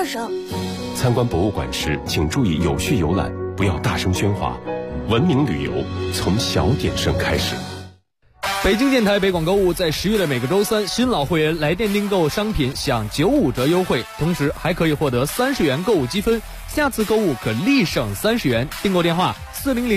特色。 参观博物馆时，请注意有序游览，不要大声喧哗。文明旅游从小点声开始。 北京电台北广购物在10月的每个周三，新老会员来电订购商品享95折优惠，同时还可以获得30元购物积分，下次购物可立省30元。订购电话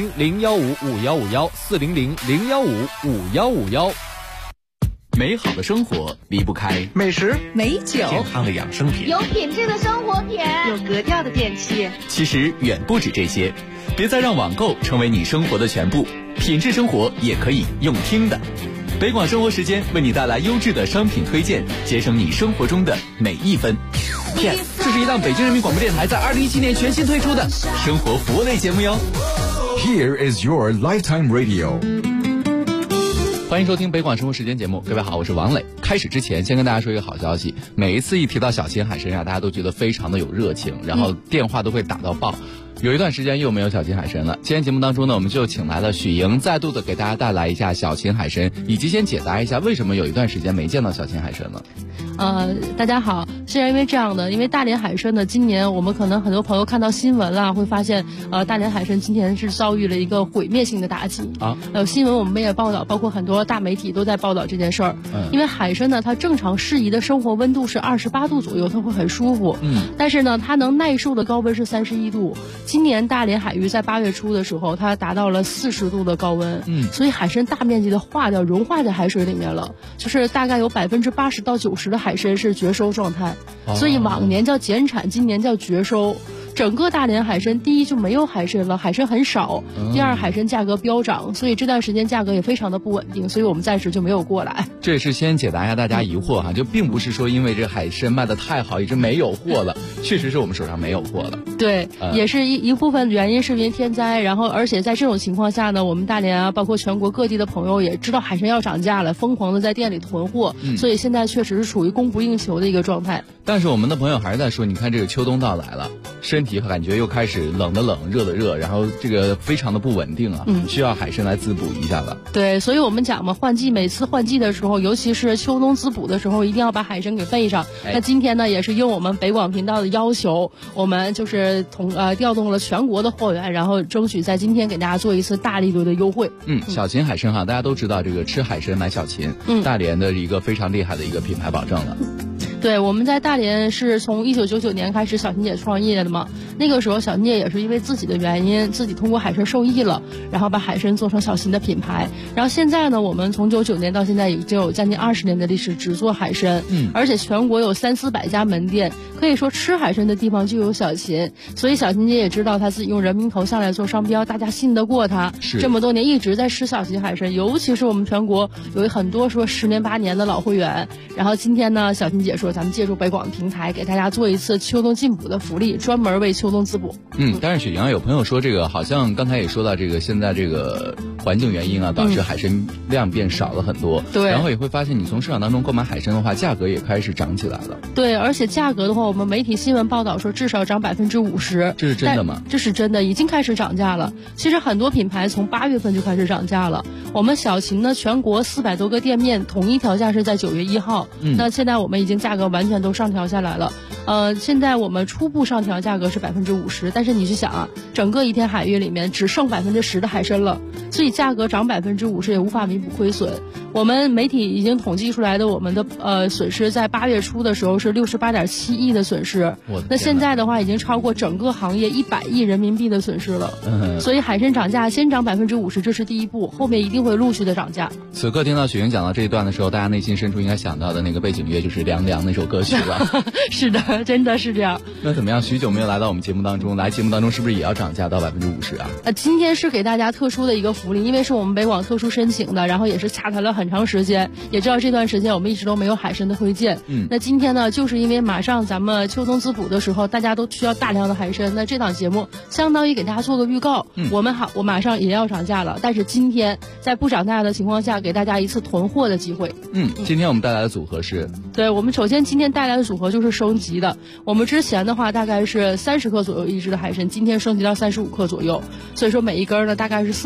400-015-5151，400-015-5151。 美好的生活离不开美食、 美酒、 健康的养生品， 有品质的生活品， 有格调的电器。 其实远不止这些，别再让网购成为你生活的全部，品质生活也可以用听的。北广生活时间为你带来优质的商品推荐，节省你生活中的每一分。 这是一档北京人民广播电台在2017年全新推出的生活服务类节目哟。 Here is your lifetime radio。 欢迎收听北广生活时间节目，各位好，我是王磊。开始之前先跟大家说一个好消息，每一次一提到小秦海参大家都觉得非常的有热情，然后电话都会打到爆。有一段时间又没有小秦海参了，今天节目当中呢，我们就请来了许莹，再度的给大家带来一下小秦海参，以及先解答一下为什么有一段时间没见到小秦海参了。 大家好，是因为这样的，因为大连海参呢，今年我们可能很多朋友看到新闻了，会发现大连海参今年是遭遇了一个毁灭性的打击啊。新闻我们也报道，包括很多大媒体都在报道这件事儿。因为海参呢，它正常适宜的生活温度是28度左右，它会很舒服。但是呢，它能耐受的高温是31度。今年大连海域在8月初的时候，它达到了40度的高温。所以海参大面积的融化在海水里面了，就是大概有80%到90%的海参是绝收状态，所以往年叫减产，今年叫绝收。整个大连海参，第一就没有海参了，海参很少；第二，海参价格飙涨，所以这段时间价格也非常的不稳定，所以我们暂时就没有过来。 这也是先解答一下大家疑惑哈，就并不是说因为这海参卖的太好，一直没有货了，确实是我们手上没有货了。 对，也是一部分原因是因为天灾，然后而且在这种情况下呢，我们大连啊，包括全国各地的朋友也知道海参要涨价了，疯狂的在店里囤货，所以现在确实是处于供不应求的一个状态。 但是我们的朋友还是在说，你看这个秋冬到来了，身体感觉又开始冷的冷，热的热，然后这个非常的不稳定啊，需要海参来滋补一下了。 对，所以我们讲嘛，每次换季的时候，尤其是秋冬滋补的时候，一定要把海参给备上。那今天呢，也是应我们北广频道的要求，我们就是调动了全国的货源，然后争取在今天给大家做一次大力度的优惠。 小秦海参哈，大家都知道这个吃海参买小秦，大连的一个非常厉害的一个品牌保证了。 对，我们在大连是从1999年开始小秦姐创业的嘛，那个时候小秦姐也是因为自己的原因，自己通过海参受益了，然后把海参做成小秦的品牌。然后现在呢，我们从99年到现在已经有将近20年的历史，只做海参，而且全国有300-400家门店，可以说吃海参的地方就有小秦。所以小秦姐也知道她自己用人民头像来做商标，大家信得过她，这么多年一直在吃小秦海参，尤其是我们全国有很多说10年8年的老会员。然后今天呢，小秦姐说咱们借助北广平台给大家做一次秋冬进补的福利，专门为秋冬滋补。 但是雪莹有朋友说这个好像刚才也说到这个现在这个环境原因啊，导致海参量变少了很多。对，然后也会发现你从市场当中购买海参的话，价格也开始涨起来了。 对，而且价格的话，我们媒体新闻报道说至少涨50%。 这是真的吗？ 这是真的，已经开始涨价了。其实很多品牌从8月份就开始涨价了。我们小秦呢，全国400多个店面统一调价是在9月1号。那现在我们已经价格完全都上调下来了。现在我们初步上调价格是50%，但是你去想啊，整个一天海域里面只剩10%的海参了，所以价格涨50%也无法弥补亏损。我们媒体已经统计出来的我们的损失，在8月初的时候是68.7亿的损失，那现在的话已经超过整个行业100亿人民币的损失了。所以海参涨价先涨50%，这是第一步，后面一定会陆续的涨价。 此刻听到雪莹讲到这一段的时候，大家内心深处应该想到的那个背景乐就是《凉凉》那首歌曲吧？ 是的，真的是这样。 那怎么样？许久没有来到我们节目当中，来节目当中是不是也要涨价到50%啊？ 今天是给大家特殊的一个福利，因为是我们北广特殊申请的，然后也是洽谈了很长时间，也知道这段时间我们一直都没有海参的推荐。那今天呢，就是因为马上咱们秋冬滋补的时候，大家都需要大量的海参，那这档节目相当于给大家做个预告。我马上也要涨价了，但是今天在不涨价的情况下，给大家一次囤货的机会。 今天我们带来的组合是？ 对，我们首先今天带来的组合就是升级的。我们之前的话大概是30克左右一只的海参，今天升级到35克左右，所以说每一根呢大概是4年左右。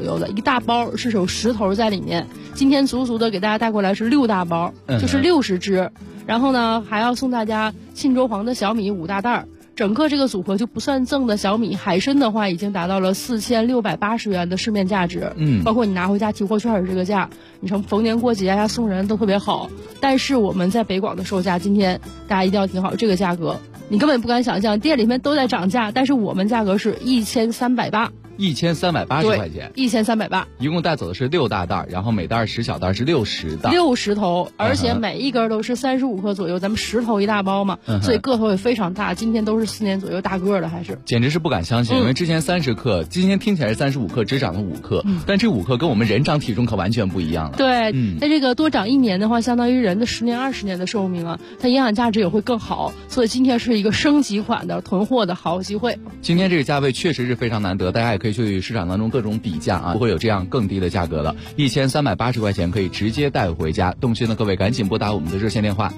右的，一大包是有10头在里面。今天足足的给大家带过来是6大包，就是60只。然后呢，还要送大家沁州黄的小米5大袋。整个这个组合就不算赠的小米，海参的话已经达到了4680元的市面价值，包括你拿回家提货券是这个价，你从逢年过节呀送人都特别好。但是我们在北广的售价，今天大家一定要听好这个价格，你根本不敢想象，店里面都在涨价，但是我们价格是1380，1380 块钱 ，1380， 一共带走的是6大袋，然后每袋10小袋是60袋 ，60头，而且每一根都是35克左右，咱们10头一大包嘛，所以个头也非常大。今天都是4年左右大个的，还是简直是不敢相信，因为之前30克，今天听起来是35克，只长了5克，但这5克跟我们人长体重可完全不一样了。 对，那这个多长1年的话，相当于人的10年20年的寿命啊，它营养价值也会更好，所以今天是一个升级款的囤货的好机会。 今天这个价位确实是非常难得，大家也可以去市场当中各种比价啊，不会有这样更低的价格了，1380块钱可以直接带回家。动心的各位赶紧拨打我们的热线电话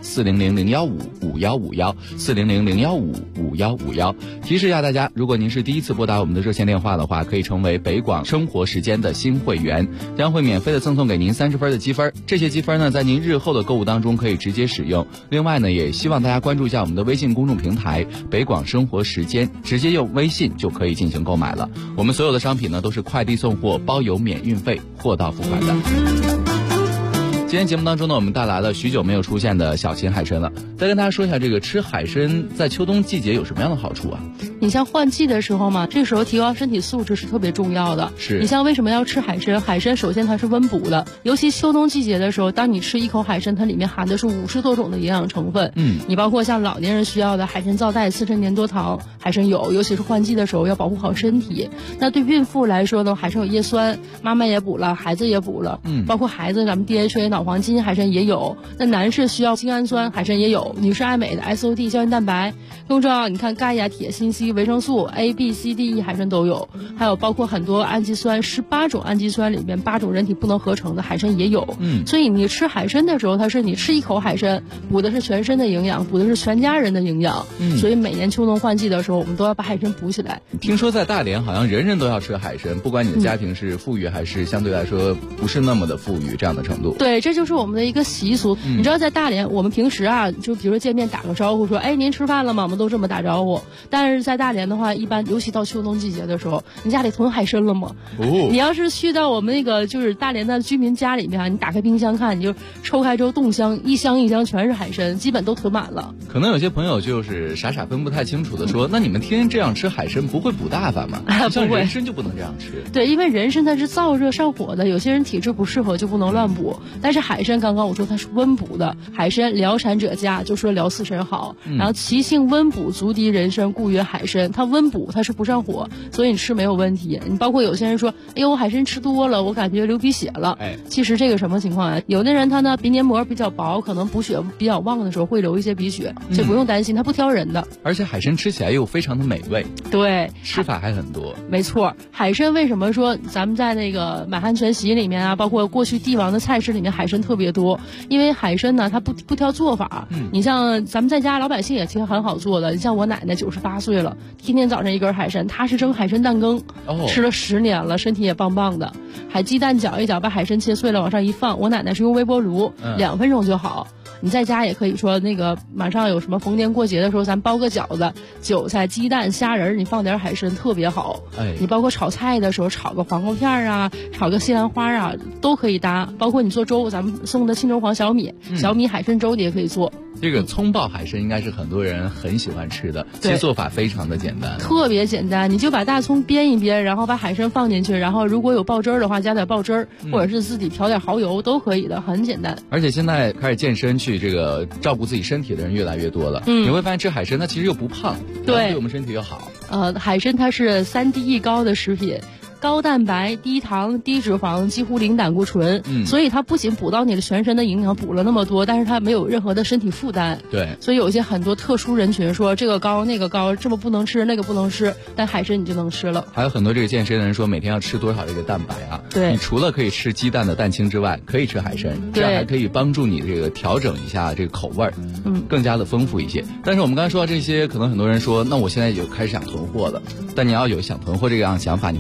400-015-5151，400-015-5151。提示一下大家，如果您是第一次拨打我们的热线电话的话，可以成为北广生活时间的新会员，将会免费的赠送给您30分的积分。这些积分呢，在您日后的购物当中可以直接使用。另外呢，也希望大家关注一下我们的微信公众平台北广生活时间，直接用微信就可以进行购买了。我们所有的商品呢都是快递送货，包邮免运费，货到付款的。今天节目当中呢，我们带来了许久没有出现的小秦海参了。再跟大家说一下，这个吃海参在秋冬季节有什么样的好处啊？ 你像换季的时候嘛，这时候提高身体素质是特别重要的。 是你像为什么要吃海参？海参首先它是温补的，尤其秋冬季节的时候，当你吃一口海参，它里面含的是50多种的营养成分。你包括像老年人需要的海参皂苷、刺身粘多糖，海参有，尤其是换季的时候要保护好身体。那对孕妇来说呢，海参有叶酸，妈妈也补了，孩子也补了。包括孩子咱们 DHA 脑黄金海参也有。那男士需要精氨酸，海参也有。女士爱美的 SOD 胶原蛋白，更重要，你看钙呀、铁、锌、硒、维生素 A、B、C、D、E 海参都有，还有包括很多氨基酸，18种氨基酸里面8种人体不能合成的海参也有。所以你吃海参的时候，它是你吃一口海参，补的是全身的营养，补的是全家人的营养。所以每年秋冬换季的时候，我们都要把海参补起来。 听说在大连好像人人都要吃海参，不管你的家庭是富裕还是相对来说不是那么的富裕这样的程度。 对，这就是我们的一个习俗。你知道在大连，我们平时啊，就比如说见面打个招呼说，哎，您吃饭了吗？我们都这么打招呼。但是在大连的话，一般尤其到秋冬季节的时候，你家里囤海参了吗？你要是去到我们那个就是大连的居民家里面，你打开冰箱看，你就抽开之后冻箱，一箱一箱全是海参，基本都囤满了。 可能有些朋友就是傻傻分不太清楚的说，那你们天天这样吃海参不会补大发吗？像人参就不能这样吃。 对，因为人参它是燥热上火的，有些人体质不适合就不能乱补。但是海参刚刚我说它是温补的，海参疗产者佳，就说疗四神好。然后其性温补，足敌人参，故曰海参。它温补，它是不上火，所以你吃没有问题。你包括有些人说，哎呦，我海参吃多了，我感觉流鼻血了。其实这个什么情况啊？有的人他呢鼻黏膜比较薄，可能补血比较旺的时候会流一些鼻血，这不用担心，它不挑人的。 而且海参吃起来又非常的美味。 对， 吃法还很多。 没错，海参为什么说咱们在那个满汉全席里面啊，包括过去帝王的菜式里面海参特别多？因为海参呢，它不挑做法。你像咱们在家老百姓也其实很好做的，你像我奶奶98岁了，天天早上一根海参，她是蒸海参蛋羹，吃了10年了，身体也棒棒的。还鸡蛋搅一搅，把海参切碎了往上一放，我奶奶是用微波炉，2分钟就好。你在家也可以说那个马上有什么逢年过节的时候，咱包个饺子，韭菜、鸡蛋、虾仁，你放点海参特别好。你包括炒菜的时候，炒个黄瓜片啊，炒个西兰花啊，都可以搭。包括你做粥，咱们送的沁州黄小米，小米海参粥你也可以做。 这个葱爆海参应该是很多人很喜欢吃的，其实做法非常的简单， 特别简单。你就把大葱煸一煸，然后把海参放进去，然后如果有爆汁儿的话，加点爆汁儿，或者是自己调点蚝油都可以的，很简单。 而且现在开始健身去这个照顾自己身体的人越来越多了，你会发现吃海参它其实又不胖，对我们身体又好。 海参它是3D 高的食品。高蛋白、低糖、低脂肪，几乎零胆固醇，所以它不仅补到你的全身的营养，补了那么多，但是它没有任何的身体负担。 对， 所以有一些很多特殊人群说这个高那个高，这么不能吃那个不能吃，但海参你就能吃了。 还有很多这个健身的人说每天要吃多少这个蛋白啊？ 对， 你除了可以吃鸡蛋的蛋清之外，可以吃海参，这样还可以帮助你这个调整一下这个口味儿，更加的丰富一些。但是我们刚才说到这些，可能很多人说，那我现在就开始想囤货了。但你要有想囤货这样想法，你会发现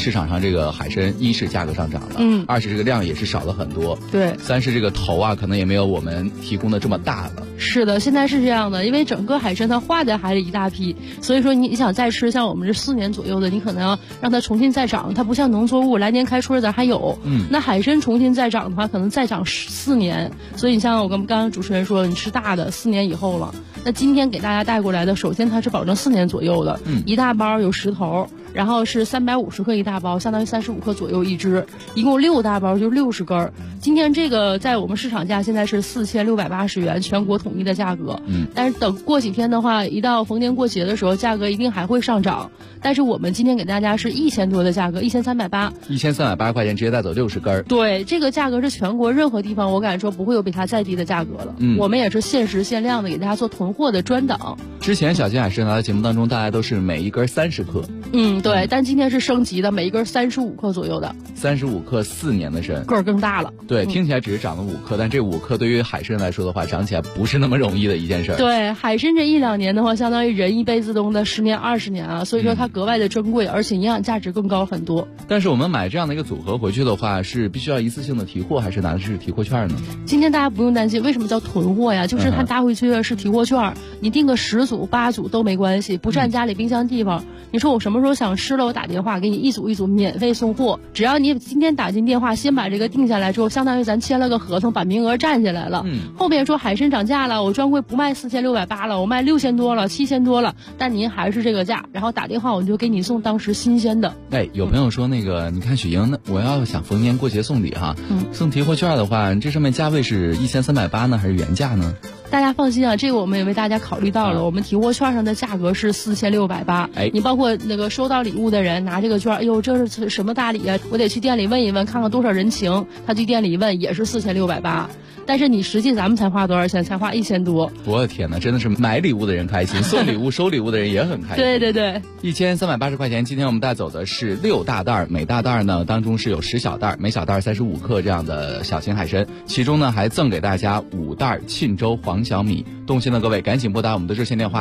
市场上这个海参一是价格上涨了，二是这个量也是少了很多， 对， 三是这个头啊可能也没有我们提供的这么大了。 是的，现在是这样的，因为整个海参它化在海里一大批，所以说你想再吃像我们这4年左右的，你可能要让它重新再长，它不像农作物来年开春咱还有，那海参重新再长的话，可能再长4年，所以你像我跟刚刚主持人说，你吃大的4年以后了。那今天给大家带过来的，首先它是保证4年左右的，一大包有10头。然后是350克一大包，相当于35克左右一只，一共6大包就60根。今天这个在我们市场价现在是4680元，全国统一的价格。但是等过几天的话，一到逢年过节的时候，价格一定还会上涨。但是我们今天给大家是1000多的价格，1380，1380 块钱直接带走60根。 对，这个价格是全国任何地方我敢说不会有比它再低的价格了。我们也是限时限量的给大家做囤货的专档。 之前小金海参来的节目当中，大家都是每一根30克。 对，但今天是升级的，每一根35克左右的 ，35克4年的参， 个儿更大了。 对，听起来只是长了5克，但这5克对于海参来说的话，长起来不是那么容易的一件事。 对，海参这1-2年的话，相当于人一辈子中的10年20年啊，所以说它格外的珍贵，而且营养价值更高很多。 但是我们买这样的一个组合回去的话，是必须要一次性的提货，还是拿的是提货券呢？ 今天大家不用担心，为什么叫囤货呀？就是它拿回去的是提货券，你订个10组8组都没关系，不占家里冰箱地方。你说我什么时候想吃了，我打电话给你一组一组免费送货，只要你今天打进电话，先把这个定下来之后，相当于咱签了个合同，把名额占下来了。后面说海参涨价了，我专柜不卖4680了，我卖6000多了，7000多了，但您还是这个价，然后打电话我就给你送当时新鲜的。 有朋友说那个，你看雪莹，我要想逢年过节送礼哈，送提货券的话，这上面价位是1380呢，还是原价呢？ 大家放心啊，这个我们也为大家考虑到了。我们提货券上的价格是4680，你包括那个收到礼物的人拿这个券，哎呦，这是什么大礼啊？我得去店里问一问，看看多少人情。他去店里一问，也是4680。但是你实际咱们才花多少钱？才花1000多。 我的天哪，真的是买礼物的人开心，送礼物收礼物的人也很开心。 对对对 ，1380块钱。今天我们带走的是6大袋，每大袋呢当中是有10小袋，每小袋35克这样的小型海参，其中呢还赠给大家5袋沁州黄小米。动心的各位赶紧拨打我们的热线电话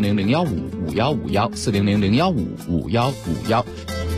400-015-5151，400-015-5151。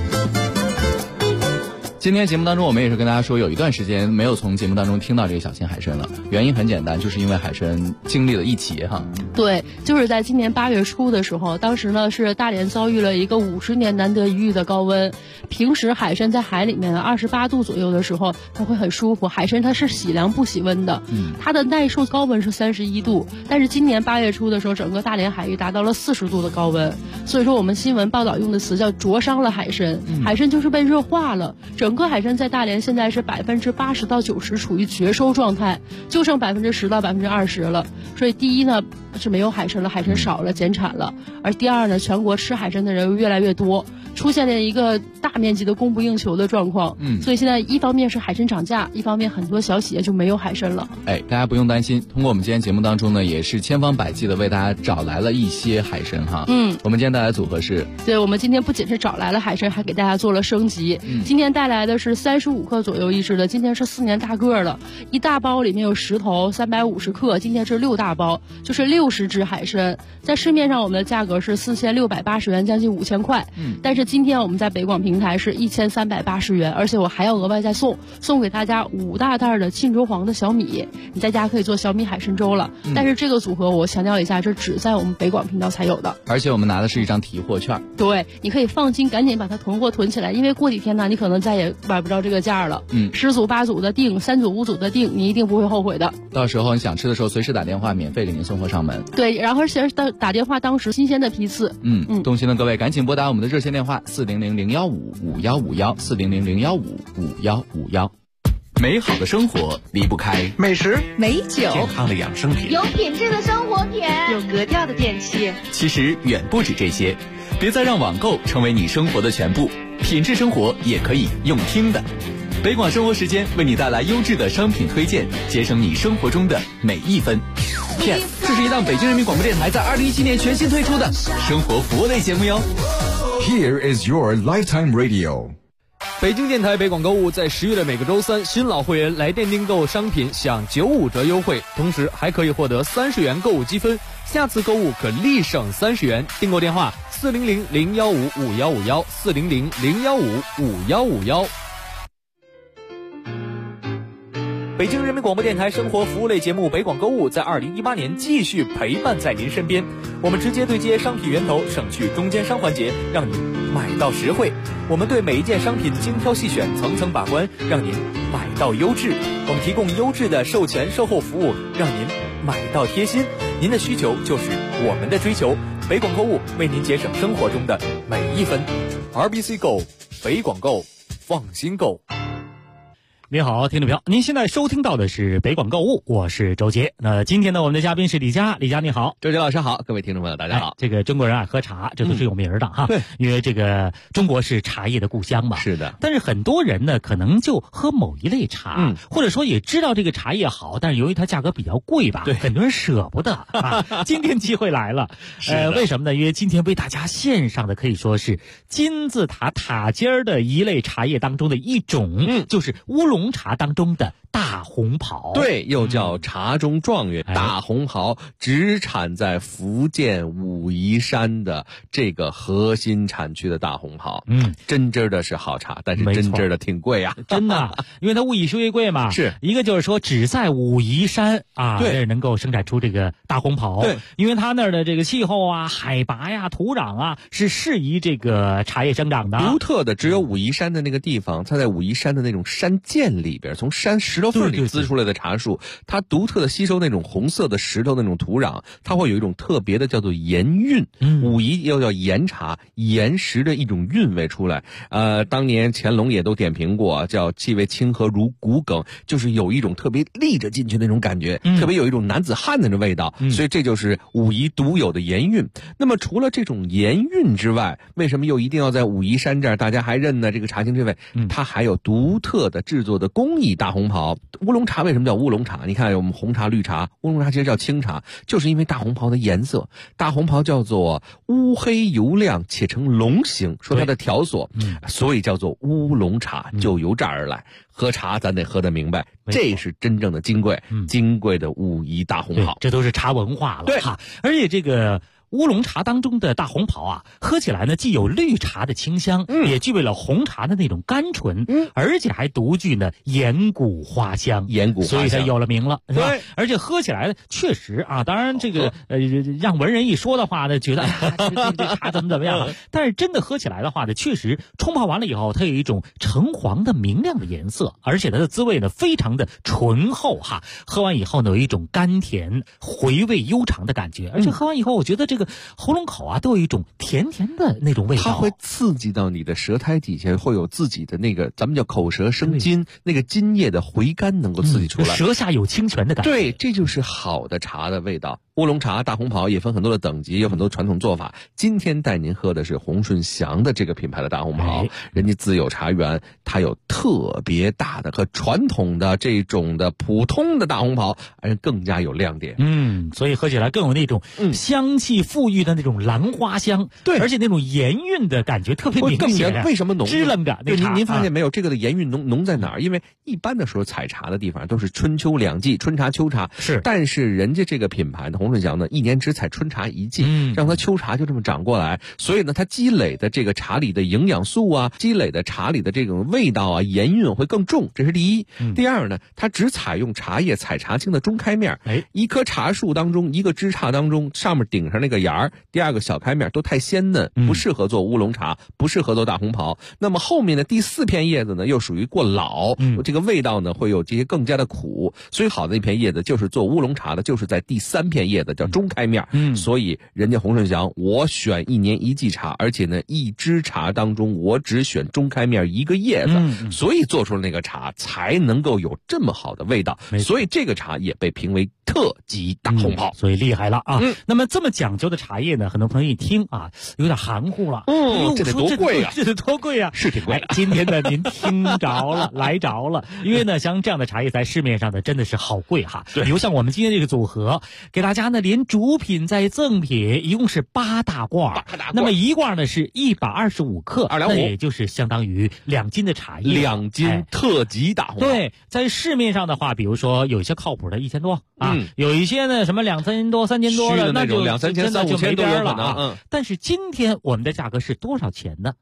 今天节目当中，我们也是跟大家说，有一段时间没有从节目当中听到这个小型海参了。原因很简单，就是因为海参经历了一劫哈。 对，就是在今年8月初的时候，当时呢是大连遭遇了一个50年难得一遇的高温。平时海参在海里面28度左右的时候，它会很舒服。海参它是喜凉不喜温的，它的耐受高温是31度。但是今年8月初的时候，整个大连海域达到了40度的高温，所以说我们新闻报道用的词叫灼伤了海参。海参就是被热化了。整个海参在大连现在是80%到90%处于绝收状态，就剩10%到20%了。所以第一呢是没有海参了，海参少了，减产了。而第二呢，全国吃海参的人越来越多，出现了一个大面积的供不应求的状况。所以现在一方面是海参涨价，一方面很多小企业就没有海参了。 大家不用担心，通过我们今天节目当中呢，也是千方百计的为大家找来了一些海参哈。我们今天带来的组合是， 对，我们今天不仅是找来了海参，还给大家做了升级。今天带来的是35克左右一只的，今天是4年大个了，一大包里面有10头，350克，今天是6大包，就是60只海参。在市面上我们的价格是4680元，将近5000块。但是今天我们在北广平台是1380元，而且我还要额外再送给大家5大袋的沁州黄的小米，你在家可以做小米海参粥了。但是这个组合我强调一下，这只在我们北广频道才有的， 而且我们拿的是一张提货券。 对，你可以放心，赶紧把它囤货囤起来，因为过几天呢，你可能再也买不着这个价了。10组8组的订，3组5组的订，你一定不会后悔的。 到时候你想吃的时候，随时打电话，免费给您送货上门。 对，然后而且打电话当时新鲜的批次。 动心的各位赶紧拨打我们的热线电话400-015-5151，400-015-5151。美好的生活离不开美食、 美酒、 健康的养生品、 有品质的生活品、 有格调的电器。 其实远不止这些，别再让网购成为你生活的全部，品质生活也可以用听的。北广生活时间为你带来优质的商品推荐，节省你生活中的每一分。Yes， 这是一档北京人民广播电台在2017年全新推出的生活服务类节目哟。 Here is your lifetime radio。 北京电台北广购物在10月的每个周三，新老会员来电订购商品享95折优惠，同时还可以获得30元购物积分，下次购物可立省30元。订购电话 ，400-015-5151，400-015-5151。北京人民广播电台生活服务类节目北广购物在2018年继续陪伴在您身边，我们直接对接商品源头，省去中间商环节，让您买到实惠。我们对每一件商品精挑细选，层层把关，让您买到优质。我们提供优质的售前售后服务，让您买到贴心。您的需求就是我们的追求，北广购物为您节省生活中的每一分。RBC Go， 北广购，放心购。 您好，听众朋友，您现在收听到的是北广购物，我是周杰。那今天呢，我们的嘉宾是李佳，李佳你好。 周杰老师好，各位听众朋友大家好。 这个中国人爱喝茶，这都是有名的哈。对，因为这个中国是茶叶的故乡嘛。 是的。 但是很多人呢，可能就喝某一类茶，或者说也知道这个茶叶好，但是由于它价格比较贵吧，对，很多人舍不得啊。今天机会来了，为什么呢？因为今天为大家献上的可以说是金字塔塔尖的一类茶叶当中的一种，就是乌龙茶当中的大红袍。 对，又叫茶中状元。大红袍只产在福建武夷山的这个核心产区的大红袍。真真的是好茶，但是真真的挺贵啊， 真的，因为它物以稀为贵嘛。是一个就是说只在武夷山啊，对，能够生产出这个大红袍。对，因为它那儿的这个气候啊、海拔呀、土壤啊，是适宜这个茶叶生长的。 独特的只有武夷山的那个地方，它在武夷山的那种山涧里边，从山石头缝里滋出来的茶树，它独特的吸收那种红色的石头那种土壤，它会有一种特别的叫做岩韵。武夷又叫岩茶，岩石的一种韵味出来。当年乾隆也都点评过，叫气味清和如骨梗，就是有一种特别立着进去那种感觉，特别有一种男子汉的那味道。所以这就是武夷独有的岩韵。那么除了这种岩韵之外，为什么又一定要在武夷山这儿大家还认呢？这个茶青之味，它还有独特的制作的工艺大红袍。乌龙茶为什么叫乌龙茶？你看我们红茶、绿茶，乌龙茶其实叫清茶，就是因为大红袍的颜色。大红袍叫做乌黑油亮且呈龙形，说它的条索，所以叫做乌龙茶，就由这儿而来。喝茶咱得喝得明白，这是真正的金贵，金贵的武夷大红袍， 这都是茶文化了。对哈，而且这个乌龙茶当中的大红袍啊，喝起来呢既有绿茶的清香，也具备了红茶的那种甘醇，而且还独具呢岩谷花香，所以才有了名了，是吧？而且喝起来确实啊，当然这个让文人一说的话呢，觉得这茶怎么样，但是真的喝起来的话呢，确实冲泡完了以后，它有一种橙黄的明亮的颜色，而且它的滋味呢非常的醇厚哈。喝完以后呢，有一种甘甜回味悠长的感觉，而且喝完以后，我觉得这个喉咙口啊都有一种甜甜的那种味道， 它会刺激到你的舌苔底下，会有自己的那个咱们叫口舌生津，那个津液的回甘能够刺激出来， 舌下有清泉的感觉。 对，这就是好的茶的味道。乌龙茶、大红袍也分很多的等级，有很多传统做法。今天带您喝的是洪顺祥的这个品牌的大红袍，人家自有茶园，它有特别大的和传统的这种的普通的大红袍，而更加有亮点。 所以喝起来更有那种香气馥郁的那种兰花香，对，而且那种岩韵的感觉特别明显。 为什么浓？ 支棱着。 对，您发现没有，这个的岩韵浓在哪儿？因为一般的时候采茶的地方都是春秋两季，春茶、秋茶是，但是人家这个品牌呢，洪顺祥呢，一年只采春茶一季，让它秋茶就这么长过来，所以呢，它积累的这个茶里的营养素啊，积累的茶里的这种味道啊，岩韵会更重，这是第一。第二呢，它只采用茶叶采茶青的中开面，一棵茶树当中，一个枝杈当中，上面顶上那个芽儿，第二个小开面都太鲜嫩，不适合做乌龙茶，不适合做大红袍。那么后面的第四片叶子呢，又属于过老，这个味道呢会有这些更加的苦，所以好的一片叶子就是做乌龙茶的，就是在第三片叶子叫中开面。所以人家洪顺祥，我选一年一季茶，而且呢一支茶当中我只选中开面一个叶子，所以做出了那个茶才能够有这么好的味道，所以这个茶也被评为特级大红袍， 所以厉害了啊！那么这么讲究的茶叶呢，很多朋友一听啊，有点含糊了。 这得多贵啊！ 这得多贵啊！ 是挺贵。 今天呢，您听着了，来着了。因为呢，像这样的茶叶在市面上呢，真的是好贵哈。比如像我们今天这个组合，给大家家呢连主品再赠品，一共是8大罐。那么一罐呢是125克，225，那也就是相当于2斤的茶叶 ，2斤特级大红袍。 对，在市面上的话，比如说有一些靠谱的1000多啊，有一些呢什么2000多、3000多的，那就 2、3千、3、5千都有可能。 但是今天我们的价格是多少钱呢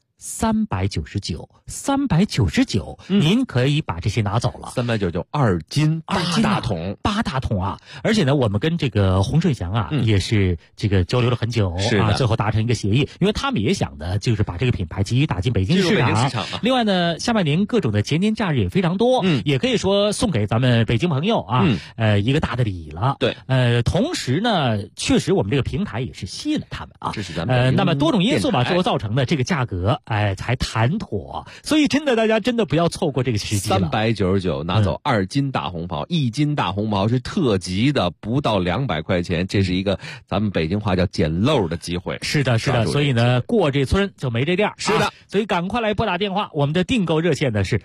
？399，您可以把这些拿走了。 399 2斤8大桶 ，8大桶啊！而且呢，我们跟这个洪顺祥啊，也是这个交流了很久啊，最后达成一个协议，因为他们也想的就是把这个品牌急于打进北京市场。另外呢，下半年各种的节年假日也非常多，也可以说送给咱们北京朋友啊，一个大的礼了。 对， 同时呢，确实我们这个平台也是吸引了他们啊。 这是咱们那么多种因素吧，最后造成的这个价格。才谈妥，所以真的大家真的不要错过这个时机了。 399拿走2斤大红袍，1斤大红袍是特级的，不到200块钱，这是一个咱们北京话叫捡漏的机会。 是的，所以呢，过这村就没这店。 是的， 所以赶快来拨打电话，我们的订购热线呢是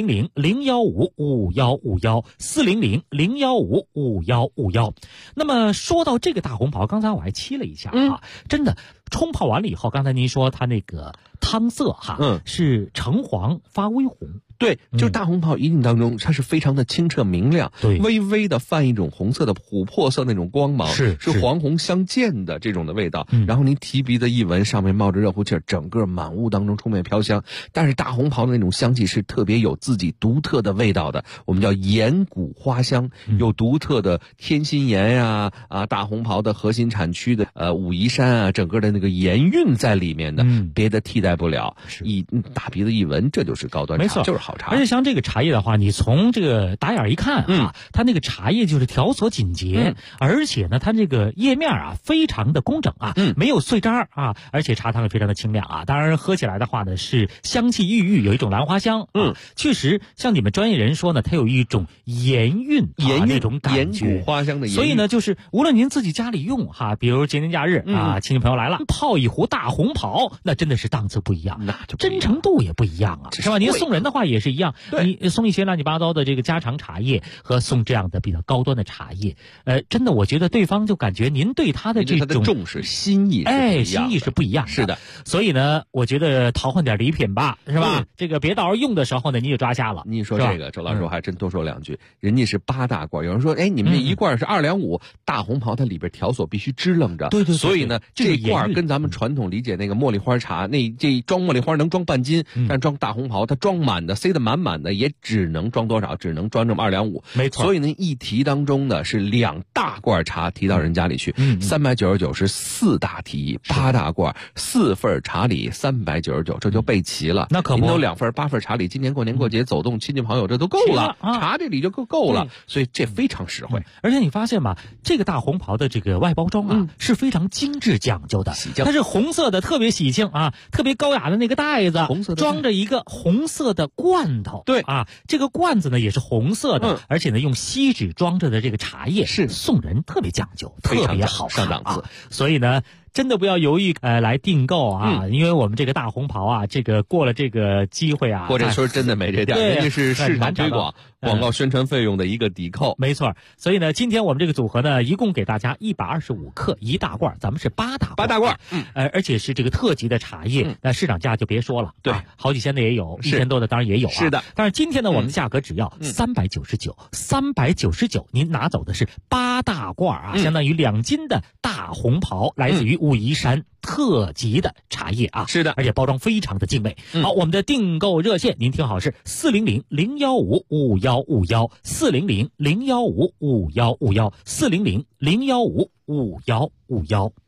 400-015-5151，400-015-5151。那么说到这个大红袍，刚才我还沏了一下啊，真的。冲泡完了以后，刚才您说它那个汤色是橙黄发微红。 对，就是大红袍一定当中，它是非常的清澈明亮， 对， 微微的泛一种红色的琥珀色那种光芒， 是黄红相间的这种的味道。然后您提鼻子一闻，上面冒着热乎气儿，整个满屋当中充满飘香。但是大红袍的那种香气是特别有自己独特的味道的，我们叫岩谷花香，有独特的天心岩呀大红袍的核心产区的武夷山啊，整个的那个岩韵在里面的，别的替代不了。大鼻子一闻，这就是高端茶， 没错， 就是好茶。 而且像这个茶叶的话，你从这个打眼一看啊，它那个茶叶就是条索紧结，而且呢，它这个叶面啊非常的工整啊，没有碎渣啊，而且茶汤也非常的清亮啊。当然喝起来的话呢，是香气郁郁，有一种兰花香。确实，像你们专业人说呢，它有一种岩韵那种感觉， 岩谷花香的岩韵。 所以呢，就是无论您自己家里用哈，比如节年假日啊，亲戚朋友来了，泡一壶大红袍，那真的是档次不一样， 那就真诚度也不一样啊，是吧？您送人的话也是一样，你送一些乱七八糟的这个家常茶叶和送这样的比较高端的茶叶，真的我觉得对方就感觉您对他的这种重视心意， 心意是不一样的。 是的， 所以呢，我觉得淘换点礼品吧，是吧？这个别到时候用的时候呢，你就抓瞎了。 你说这个，周老师我还真多说两句，人家是8大罐，有人说，你们这一罐是2两5，大红袍它里边条索必须支棱着， 对， 所以呢，这罐跟咱们传统理解那个茉莉花茶，这装茉莉花能装半斤，但装大红袍它装满的，塞得满满的，也只能装多少？只能装这么2两5， 没错。 所以呢，一提当中呢是2大罐茶提到人家里去，399是4大提，8大罐4份茶礼399，这就备齐了。 那可不， 您都2份8份茶礼，今年过年过节走动亲戚朋友这都够了，茶这里就够了，所以这非常实惠。 而且你发现吧，这个大红袍的这个外包装啊是非常精致讲究的，它是红色的，特别喜庆啊，特别高雅的那个袋子， 红色的装着一个红色的罐头， 对啊，这个罐子呢也是红色的，而且呢用锡纸装着的这个茶叶是送人特别讲究，特别好看， 上档次。 所以呢，真的不要犹豫来订购啊，因为我们这个大红袍啊，这个过了这个机会啊， 过这村真的没这店，人家是市场推广、广告宣传费用的一个抵扣， 没错。所以呢，今天我们这个组合呢，一共给大家125克1大罐，咱们是8大罐，而且是这个特级的茶叶，那市场价就别说了， 对， 好几千的也有，1000多的当然也有啊， 是的。 但是今天呢，我们的价格只要399，您拿走的是8大罐啊，相当于2斤的大红袍，来自于武夷山特级的茶叶啊， 是的， 而且包装非常的精美。好，我们的订购热线您听好是400-015-5151，400-015-5151，400-015-5151。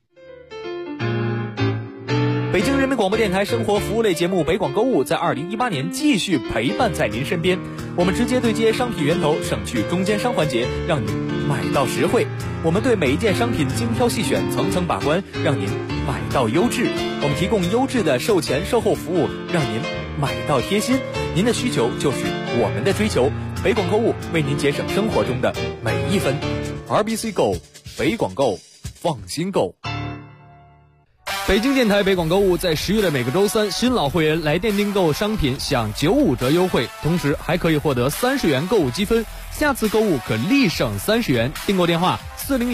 北京人民广播电台生活服务类节目北广购物在2018年继续陪伴在您身边，我们直接对接商品源头，省去中间商环节，让您买到实惠。我们对每一件商品精挑细选，层层把关，让您买到优质。我们提供优质的售前售后服务，让您买到贴心。您的需求就是我们的追求，北广购物为您节省生活中的每一分。RBC Go， 北广购，放心购。 北京电台北广购物在10月的每个周三，新老会员来电订购商品享95折优惠，同时还可以获得30元购物积分，下次购物可立省30元。订购电话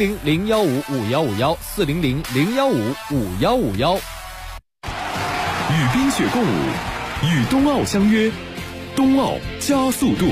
400-015-5151，400-015-5151。 与冰雪共舞，与冬奥相约，冬奥加速度。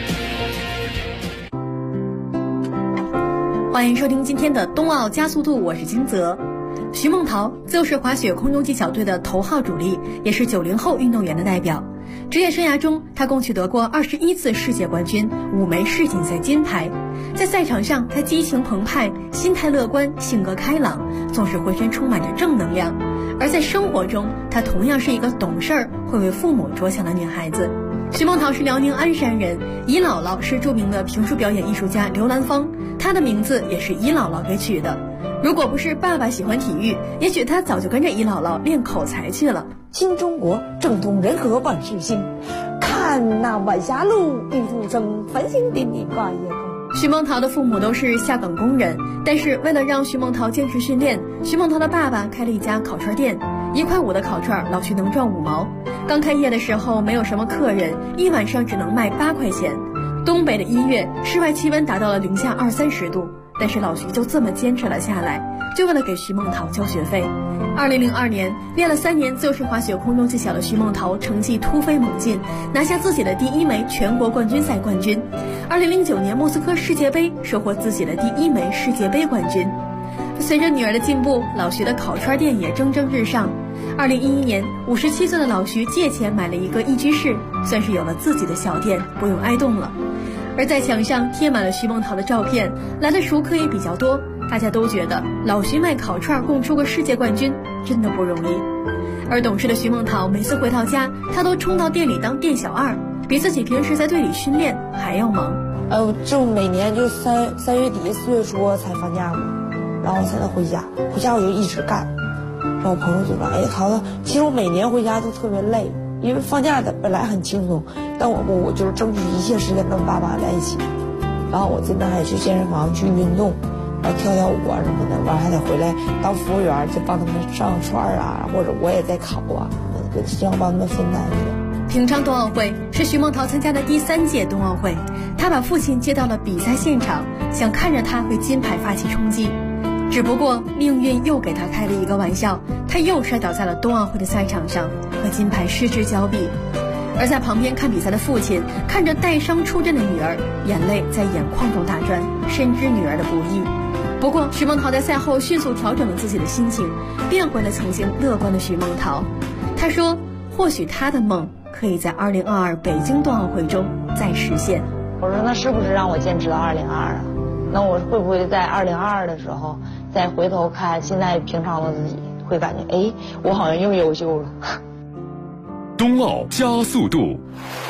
欢迎收听今天的冬奥加速度，我是金泽。徐梦桃自由式滑雪空中技巧队的头号主力，也是90后运动员的代表。职业生涯中，他共取得过21次世界冠军，5枚世锦赛金牌。在赛场上，他激情澎湃，心态乐观，性格开朗，总是浑身充满着正能量。而在生活中，她同样是一个懂事儿、会为父母着想的女孩子。徐梦桃是辽宁鞍山人，姨姥姥是著名的评书表演艺术家刘兰芳，她的名字也是姨姥姥给取的。如果不是爸爸喜欢体育，也许他早就跟着姨姥姥练口才去了。 新中国正统人和万事兴，看那晚霞路，玉兔生，繁星点点挂夜空。 徐梦桃的父母都是下岗工人，但是为了让徐梦桃坚持训练，徐梦桃的爸爸开了一家烤串店，1块5的烤串，老徐能赚5毛。刚开业的时候没有什么客人，一晚上只能卖8块钱。东北的1月，室外气温达到了零下20-30度。但是老徐就这么坚持了下来，就为了给徐梦桃交学费。2002年，练了3年自由式滑雪空中技巧的徐梦桃成绩突飞猛进，拿下自己的第1枚全国冠军赛冠军。2009年莫斯科世界杯收获自己的第1枚世界杯冠军。随着女儿的进步，老徐的烤串店也蒸蒸日上。2011年，57岁的老徐借钱买了一个1居室，算是有了自己的小店，不用挨冻了。而在墙上贴满了徐梦桃的照片，来的熟客也比较多，大家都觉得老徐卖烤串共出个世界冠军真的不容易。而懂事的徐梦桃每次回到家，她都冲到店里当店小二，比自己平时在队里训练还要忙。 就每年就3月底4月初才放假嘛，然后才能回家，回家我就一直干。然后我朋友就说：“哎呀，桃子，其实我每年回家都特别累，因为放假的本来很轻松，但我就是争取一切时间跟爸爸在一起。然后我这边还去健身房去运动，然后跳舞啊什么的，完了还得回来当服务员，就帮他们上串啊，或者我也在烤啊，就尽量帮他们分担一点。” 平昌冬奥会是徐梦桃参加的第3届冬奥会，她把父亲接到了比赛现场，想看着他为金牌发起冲击。只不过命运又给他开了一个玩笑，他又摔倒在了冬奥会的赛场上，和金牌失之交臂。而在旁边看比赛的父亲看着带伤出阵的女儿，眼泪在眼眶中打转，深知女儿的不易。不过徐梦桃在赛后迅速调整了自己的心情，变回了曾经乐观的徐梦桃。她说或许她的梦可以在2022北京冬奥会中再实现。 我说那是不是让我坚持到2022啊？那我会不会在2022的时候再回头看现在平常的自己，会感觉哎，我好像又优秀了。 冬奥加速度。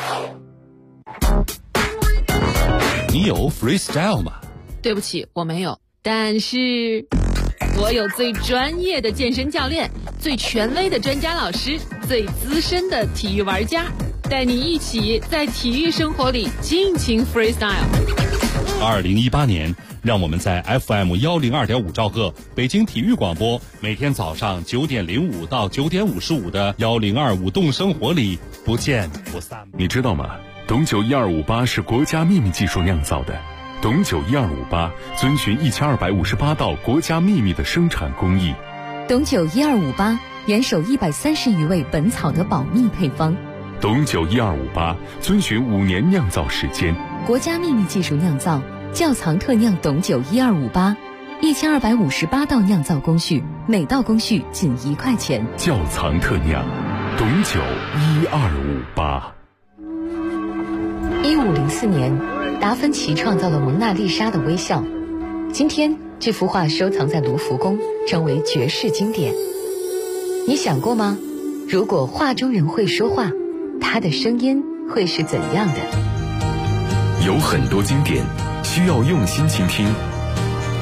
你有 freestyle 吗？ 对不起，我没有，但是我有最专业的健身教练，最权威的专家老师，最资深的体育玩家，带你一起在体育生活里尽情 freestyle。 2018年，让我们在 FM 102.5兆赫北京体育广播，每天早上9点05到9点55的1025舞动生活里不见不散。你知道吗？董酒1258是国家秘密技术酿造的。董酒1258遵循1258道国家秘密的生产工艺。 董酒1258严守130余味本草的保密配方。 董酒1258遵循5年酿造时间。 国家秘密技术酿造，窖藏特酿董酒1258，1258道酿造工序，每道工序仅1块钱。 窖藏特酿，董酒1258。 1504年，达芬奇创造了蒙娜丽莎的微笑。今天，这幅画收藏在卢浮宫，成为绝世经典。你想过吗？如果画中人会说话，他的声音会是怎样的？ 有很多经典需要用心倾听，